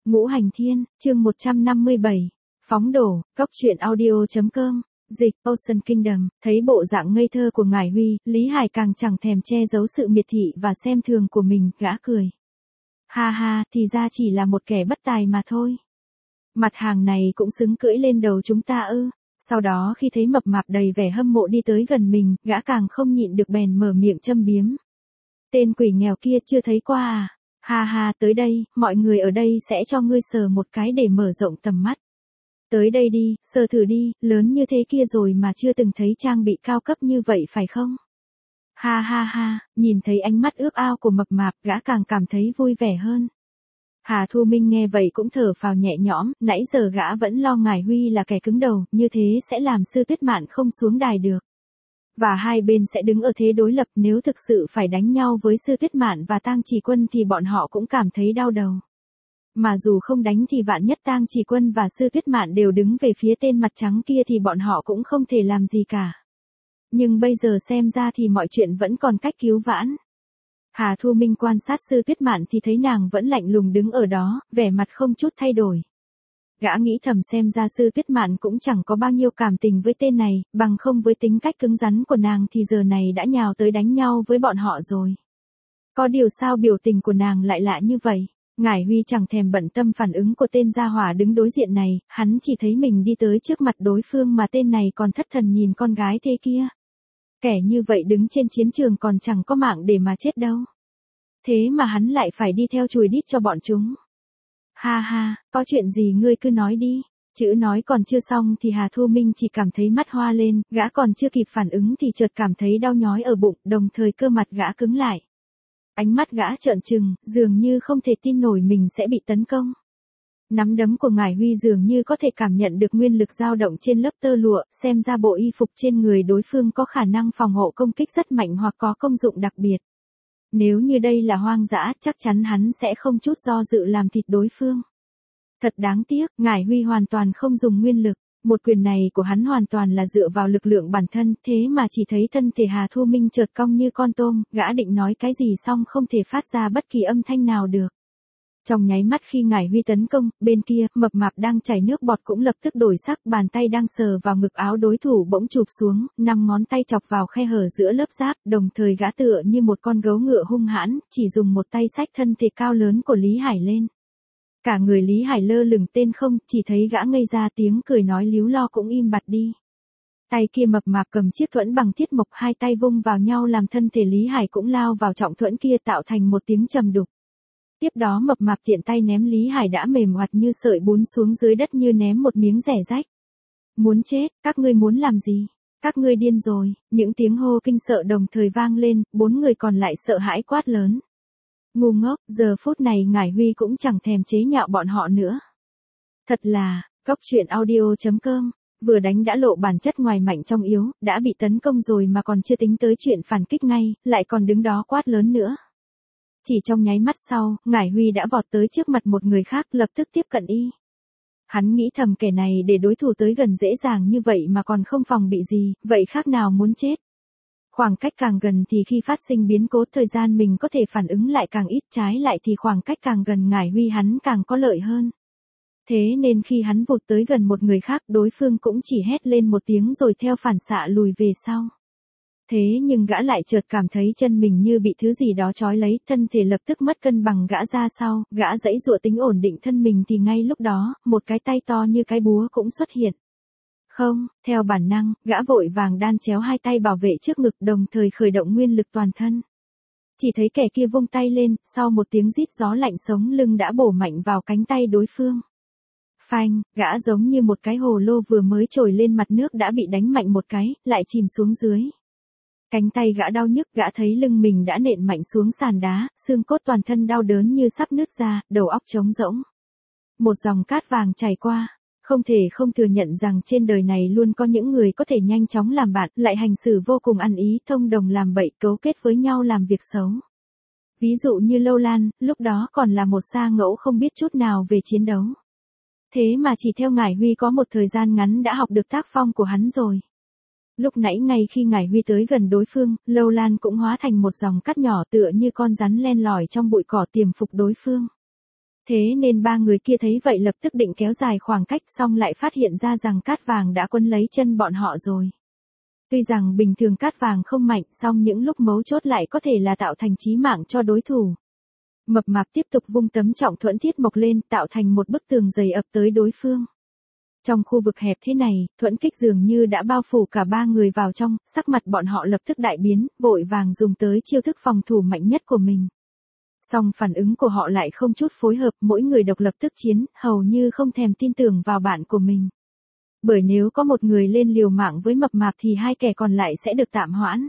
Ngũ Hành Thiên, chương 157. Phóng đổ, Cốc truyện audio.com. Dịch, Ocean Kingdom, thấy bộ dạng ngây thơ của Ngải Huy, Lý Hải càng chẳng thèm che giấu sự miệt thị và xem thường của mình, gã cười. Ha ha, thì ra chỉ là một kẻ bất tài mà thôi. Mặt hàng này cũng xứng cưỡi lên đầu chúng ta ư. Sau đó khi thấy mập mạp đầy vẻ hâm mộ đi tới gần mình, gã càng không nhịn được bèn mở miệng châm biếm. Tên quỷ nghèo kia chưa thấy qua à? Ha ha, tới đây, mọi người ở đây sẽ cho ngươi sờ một cái để mở rộng tầm mắt. Tới đây đi, sờ thử đi, lớn như thế kia rồi mà chưa từng thấy trang bị cao cấp như vậy phải không? Ha ha ha, nhìn thấy ánh mắt ước ao của mập mạp, gã càng cảm thấy vui vẻ hơn. Hà Thu Minh nghe vậy cũng thở phào nhẹ nhõm, nãy giờ gã vẫn lo Ngải Huy là kẻ cứng đầu, như thế sẽ làm Sư Tuyết Mạn không xuống đài được. Và hai bên sẽ đứng ở thế đối lập, nếu thực sự phải đánh nhau với Sư Tuyết Mạn và Tang Chỉ Quân thì bọn họ cũng cảm thấy đau đầu. Mà dù không đánh thì vạn nhất Tang Chỉ Quân và Sư Tuyết Mạn đều đứng về phía tên mặt trắng kia thì bọn họ cũng không thể làm gì cả. Nhưng bây giờ xem ra thì mọi chuyện vẫn còn cách cứu vãn. Hà Thu Minh quan sát Sư Tuyết Mạn thì thấy nàng vẫn lạnh lùng đứng ở đó, vẻ mặt không chút thay đổi. Gã nghĩ thầm xem ra Sư Tuyết Mạn cũng chẳng có bao nhiêu cảm tình với tên này, bằng không với tính cách cứng rắn của nàng thì giờ này đã nhào tới đánh nhau với bọn họ rồi. Có điều sao biểu tình của nàng lại lạ như vậy? Ngải Huy chẳng thèm bận tâm phản ứng của tên gia hỏa đứng đối diện này, hắn chỉ thấy mình đi tới trước mặt đối phương mà tên này còn thất thần nhìn con gái thế kia. Kẻ như vậy đứng trên chiến trường còn chẳng có mạng để mà chết đâu. Thế mà hắn lại phải đi theo chùi đít cho bọn chúng. Ha ha, có chuyện gì ngươi cứ nói đi. Chữ nói còn chưa xong thì Hà Thu Minh chỉ cảm thấy mắt hoa lên, gã còn chưa kịp phản ứng thì chợt cảm thấy đau nhói ở bụng, đồng thời cơ mặt gã cứng lại. Ánh mắt gã trợn trừng, dường như không thể tin nổi mình sẽ bị tấn công. Nắm đấm của Ngải Huy dường như có thể cảm nhận được nguyên lực dao động trên lớp tơ lụa, xem ra bộ y phục trên người đối phương có khả năng phòng hộ công kích rất mạnh hoặc có công dụng đặc biệt. Nếu như đây là hoang dã, chắc chắn hắn sẽ không chút do dự làm thịt đối phương. Thật đáng tiếc, Ngải Huy hoàn toàn không dùng nguyên lực. Một quyền này của hắn hoàn toàn là dựa vào lực lượng bản thân, thế mà chỉ thấy thân thể Hà Thu Minh chợt cong như con tôm, gã định nói cái gì xong không thể phát ra bất kỳ âm thanh nào được. Trong nháy mắt khi Ngải Huy tấn công, bên kia, mập mạp đang chảy nước bọt cũng lập tức đổi sắc, bàn tay đang sờ vào ngực áo đối thủ bỗng chụp xuống, 5 ngón tay chọc vào khe hở giữa lớp giáp, đồng thời gã tựa như một con gấu ngựa hung hãn, chỉ dùng một tay xách thân thể cao lớn của Lý Hải lên. Cả người Lý Hải lơ lửng tên không, chỉ thấy gã ngây ra tiếng cười nói líu lo cũng im bặt đi. Tay kia mập mạp cầm chiếc thuẫn bằng thiết mộc, hai tay vung vào nhau làm thân thể Lý Hải cũng lao vào trọng thuẫn kia tạo thành một tiếng trầm đục. Tiếp đó mập mạp tiện tay ném Lý Hải đã mềm oặt như sợi bún xuống dưới đất như ném một miếng rẻ rách. Muốn chết, các ngươi muốn làm gì? Các ngươi điên rồi, những tiếng hô kinh sợ đồng thời vang lên, 4 người còn lại sợ hãi quát lớn. Ngu ngốc, giờ phút này Ngải Huy cũng chẳng thèm chế nhạo bọn họ nữa. Thật là, Cốc truyện audio.com, vừa đánh đã lộ bản chất ngoài mạnh trong yếu, đã bị tấn công rồi mà còn chưa tính tới chuyện phản kích ngay, lại còn đứng đó quát lớn nữa. Chỉ trong nháy mắt sau, Ngải Huy đã vọt tới trước mặt một người khác lập tức tiếp cận y. Hắn nghĩ thầm kẻ này để đối thủ tới gần dễ dàng như vậy mà còn không phòng bị gì, vậy khác nào muốn chết. Khoảng cách càng gần thì khi phát sinh biến cố thời gian mình có thể phản ứng lại càng ít, trái lại thì khoảng cách càng gần Ngải Huy hắn càng có lợi hơn. Thế nên khi hắn vụt tới gần một người khác đối phương cũng chỉ hét lên một tiếng rồi theo phản xạ lùi về sau. Thế nhưng gã lại chợt cảm thấy chân mình như bị thứ gì đó trói lấy, thân thể lập tức mất cân bằng gã ra sau, gã giãy giụa tính ổn định thân mình thì ngay lúc đó, một cái tay to như cái búa cũng xuất hiện. Không, theo bản năng, gã vội vàng đan chéo hai tay bảo vệ trước ngực đồng thời khởi động nguyên lực toàn thân. Chỉ thấy kẻ kia vung tay lên, sau một tiếng rít gió lạnh sống lưng đã bổ mạnh vào cánh tay đối phương. Phanh, gã giống như một cái hồ lô vừa mới trồi lên mặt nước đã bị đánh mạnh một cái, lại chìm xuống dưới. Cánh tay gã đau nhức, gã thấy lưng mình đã nện mạnh xuống sàn đá, xương cốt toàn thân đau đớn như sắp nứt ra, đầu óc trống rỗng. Một dòng cát vàng chảy qua, không thể không thừa nhận rằng trên đời này luôn có những người có thể nhanh chóng làm bạn, lại hành xử vô cùng ăn ý, thông đồng làm bậy, cấu kết với nhau làm việc xấu. Ví dụ như Lâu Lan, lúc đó còn là một sa ngẫu không biết chút nào về chiến đấu. Thế mà chỉ theo Ngải Huy có một thời gian ngắn đã học được tác phong của hắn rồi. Lúc nãy ngay khi Ngải Huy tới gần đối phương, Lâu Lan cũng hóa thành một dòng cát nhỏ tựa như con rắn len lỏi trong bụi cỏ tiềm phục đối phương. Thế nên ba người kia thấy vậy lập tức định kéo dài khoảng cách, xong lại phát hiện ra rằng cát vàng đã quấn lấy chân bọn họ rồi. Tuy rằng bình thường cát vàng không mạnh, song những lúc mấu chốt lại có thể là tạo thành chí mạng cho đối thủ. Mập mạp tiếp tục vung tấm trọng thuẫn thiết mộc lên, tạo thành một bức tường dày ập tới đối phương. Trong khu vực hẹp thế này, thuẫn kích dường như đã bao phủ cả ba người vào trong, sắc mặt bọn họ lập tức đại biến, vội vàng dùng tới chiêu thức phòng thủ mạnh nhất của mình. Song phản ứng của họ lại không chút phối hợp, mỗi người độc lập tức chiến, hầu như không thèm tin tưởng vào bạn của mình. Bởi nếu có một người lên liều mạng với mập mạp thì hai kẻ còn lại sẽ được tạm hoãn.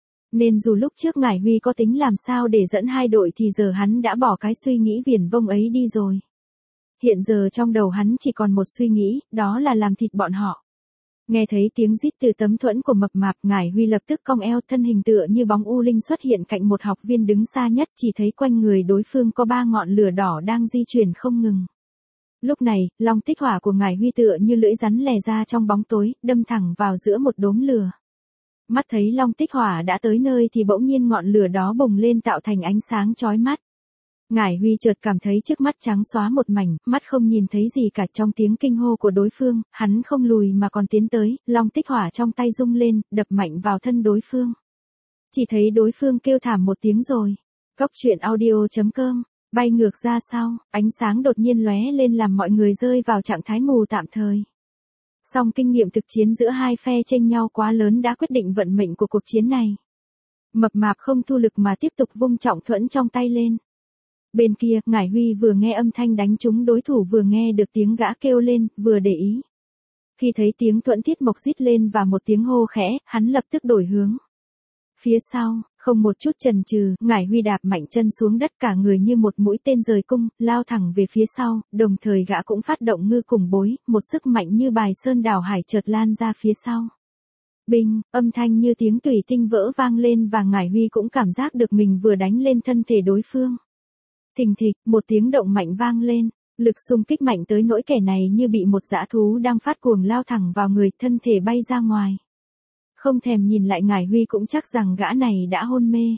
Nên dù lúc trước Ngải Huy có tính làm sao để dẫn hai đội thì giờ hắn đã bỏ cái suy nghĩ viển vông ấy đi rồi. Hiện giờ trong đầu hắn chỉ còn một suy nghĩ, đó là làm thịt bọn họ. Nghe thấy tiếng rít từ tấm thuẫn của mập mạp, Ngải Huy lập tức cong eo, thân hình tựa như bóng u linh xuất hiện cạnh một học viên đứng xa nhất, chỉ thấy quanh người đối phương có 3 ngọn lửa đỏ đang di chuyển không ngừng. Lúc này, long tích hỏa của Ngải Huy tựa như lưỡi rắn lè ra trong bóng tối, đâm thẳng vào giữa một đốm lửa. Mắt thấy long tích hỏa đã tới nơi thì bỗng nhiên ngọn lửa đó bùng lên tạo thành ánh sáng chói mắt. Ngải Huy chợt cảm thấy trước mắt trắng xóa một mảnh, mắt không nhìn thấy gì cả. Trong tiếng kinh hô của đối phương, hắn không lùi mà còn tiến tới, long tích hỏa trong tay rung lên, đập mạnh vào thân đối phương. Chỉ thấy đối phương kêu thảm một tiếng rồi. Cốc truyện audio.com, bay ngược ra sau, ánh sáng đột nhiên lóe lên làm mọi người rơi vào trạng thái mù tạm thời. Song kinh nghiệm thực chiến giữa hai phe chênh nhau quá lớn đã quyết định vận mệnh của cuộc chiến này. Mập mạp không thu lực mà tiếp tục vung trọng thuẫn trong tay lên. Bên kia, Ngải Huy vừa nghe âm thanh đánh trúng đối thủ vừa nghe được tiếng gã kêu lên, vừa để ý. Khi thấy tiếng thuẫn thiết mộc rít lên và một tiếng hô khẽ, hắn lập tức đổi hướng. Phía sau, không một chút chần chừ, Ngải Huy đạp mạnh chân xuống đất, cả người như một mũi tên rời cung, lao thẳng về phía sau, đồng thời gã cũng phát động ngư cùng bối, một sức mạnh như bài sơn đảo hải chợt lan ra phía sau. Binh, âm thanh như tiếng tủy tinh vỡ vang lên và Ngải Huy cũng cảm giác được mình vừa đánh lên thân thể đối phương. Thình thịch, một tiếng động mạnh vang lên, lực xung kích mạnh tới nỗi kẻ này như bị một dã thú đang phát cuồng lao thẳng vào người, thân thể bay ra ngoài. Không thèm nhìn lại Ngải Huy cũng chắc rằng gã này đã hôn mê.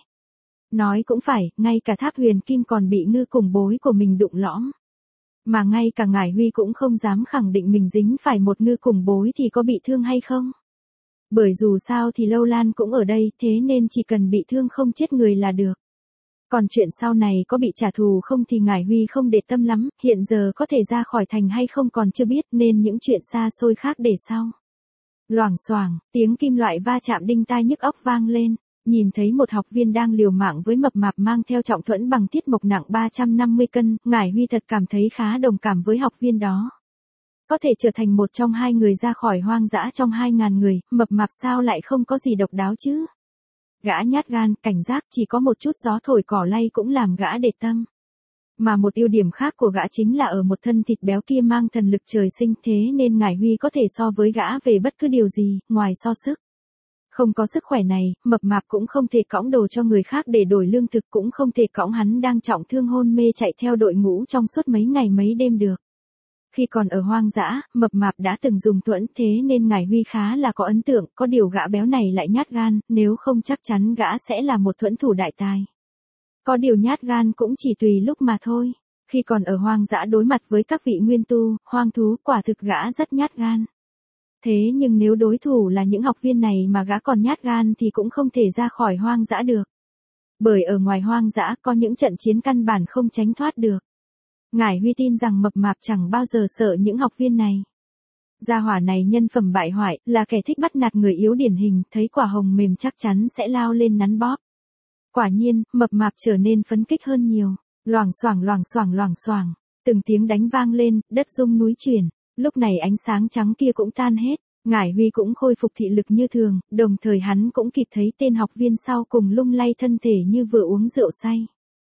Nói cũng phải, ngay cả tháp huyền kim còn bị ngư cùng bối của mình đụng lõm. Mà ngay cả Ngải Huy cũng không dám khẳng định mình dính phải một ngư cùng bối thì có bị thương hay không. Bởi dù sao thì Lâu Lan cũng ở đây, thế nên chỉ cần bị thương không chết người là được. Còn chuyện sau này có bị trả thù không thì Ngải Huy không để tâm lắm, hiện giờ có thể ra khỏi thành hay không còn chưa biết nên những chuyện xa xôi khác để sau. Loảng xoảng, tiếng kim loại va chạm đinh tai nhức óc vang lên, nhìn thấy một học viên đang liều mạng với mập mạp mang theo trọng thuẫn bằng thiết mộc nặng 350 cân, Ngải Huy thật cảm thấy khá đồng cảm với học viên đó. Có thể trở thành một trong hai người ra khỏi hoang dã trong 2.000 người, mập mạp sao lại không có gì độc đáo chứ? Gã nhát gan, cảnh giác, chỉ có một chút gió thổi cỏ lay cũng làm gã để tâm. Mà một ưu điểm khác của gã chính là ở một thân thịt béo kia mang thần lực trời sinh, thế nên Ngải Huy có thể so với gã về bất cứ điều gì, ngoài so sức. Không có sức khỏe này, mập mạp cũng không thể cõng đồ cho người khác để đổi lương thực, cũng không thể cõng hắn đang trọng thương hôn mê chạy theo đội ngũ trong suốt mấy ngày mấy đêm được. Khi còn ở hoang dã, mập mạp đã từng dùng thuẫn, thế nên Ngải Huy khá là có ấn tượng, có điều gã béo này lại nhát gan, nếu không chắc chắn gã sẽ là một thuẫn thủ đại tài. Có điều nhát gan cũng chỉ tùy lúc mà thôi. Khi còn ở hoang dã đối mặt với các vị nguyên tu, hoang thú, quả thực gã rất nhát gan. Thế nhưng nếu đối thủ là những học viên này mà gã còn nhát gan thì cũng không thể ra khỏi hoang dã được. Bởi ở ngoài hoang dã có những trận chiến căn bản không tránh thoát được. Ngải Huy tin rằng mập mạp chẳng bao giờ sợ những học viên này. Gia hỏa này nhân phẩm bại hoại, là kẻ thích bắt nạt người yếu điển hình, thấy quả hồng mềm chắc chắn sẽ lao lên nắn bóp. Quả nhiên, mập mạp trở nên phấn khích hơn nhiều. Loảng xoảng loảng xoảng loảng xoảng, từng tiếng đánh vang lên, đất rung núi chuyển. Lúc này ánh sáng trắng kia cũng tan hết, Ngải Huy cũng khôi phục thị lực như thường, đồng thời hắn cũng kịp thấy tên học viên sau cùng lung lay thân thể như vừa uống rượu say.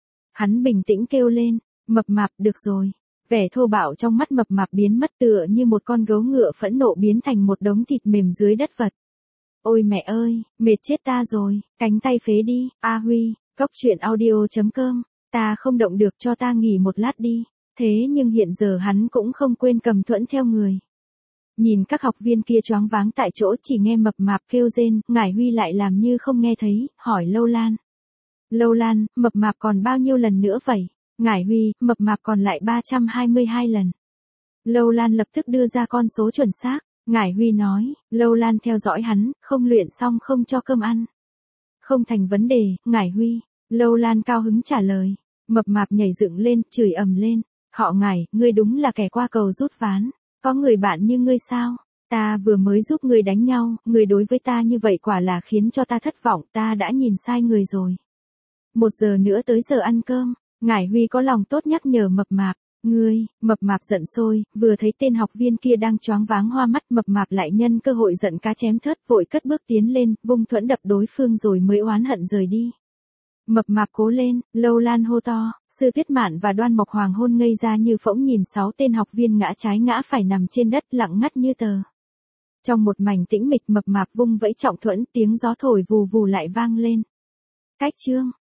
Hắn bình tĩnh kêu lên, mập mạp, được rồi. Vẻ thô bạo trong mắt mập mạp biến mất, tựa như một con gấu ngựa phẫn nộ biến thành một đống thịt mềm dưới đất vật. Ôi mẹ ơi, mệt chết ta rồi, cánh tay phế đi, A Huy, cốc truyện audio.com, ta không động được, cho ta nghỉ một lát đi. Thế nhưng hiện giờ hắn cũng không quên cầm thuẫn theo người. Nhìn các học viên kia choáng váng tại chỗ, chỉ nghe mập mạp kêu rên, Ngải Huy lại làm như không nghe thấy, hỏi Lâu Lan. Lâu Lan, mập mạp còn bao nhiêu lần nữa vậy? Ngải Huy, mập mạp còn lại 322 lần. Lâu Lan lập tức đưa ra con số chuẩn xác. Ngải Huy nói, Lâu Lan theo dõi hắn, không luyện xong không cho cơm ăn. Không thành vấn đề, Ngải Huy. Lâu Lan cao hứng trả lời. Mập mạp nhảy dựng lên, chửi ầm lên. Họ Ngải, ngươi đúng là kẻ qua cầu rút ván. Có người bạn như ngươi sao? Ta vừa mới giúp ngươi đánh nhau, ngươi đối với ta như vậy quả là khiến cho ta thất vọng, ta đã nhìn sai người rồi. 1 giờ nữa tới giờ ăn cơm. Ngải Huy có lòng tốt nhắc nhở mập mạp. Ngươi, mập mạp giận sôi, vừa thấy tên học viên kia đang choáng váng hoa mắt, mập mạp lại nhân cơ hội giận cá chém thớt, vội cất bước tiến lên, vung thuẫn đập đối phương rồi mới oán hận rời đi. Mập mạp cố lên, Lâu Lan hô to, Sư Tuyết Mạn và Đoan Mộc Hoàng hôn ngây ra như phỗng nhìn 6 tên học viên ngã trái ngã phải nằm trên đất lặng ngắt như tờ. Trong một mảnh tĩnh mịch, mập mạp vung vẫy trọng thuẫn, tiếng gió thổi vù vù lại vang lên. Cách chương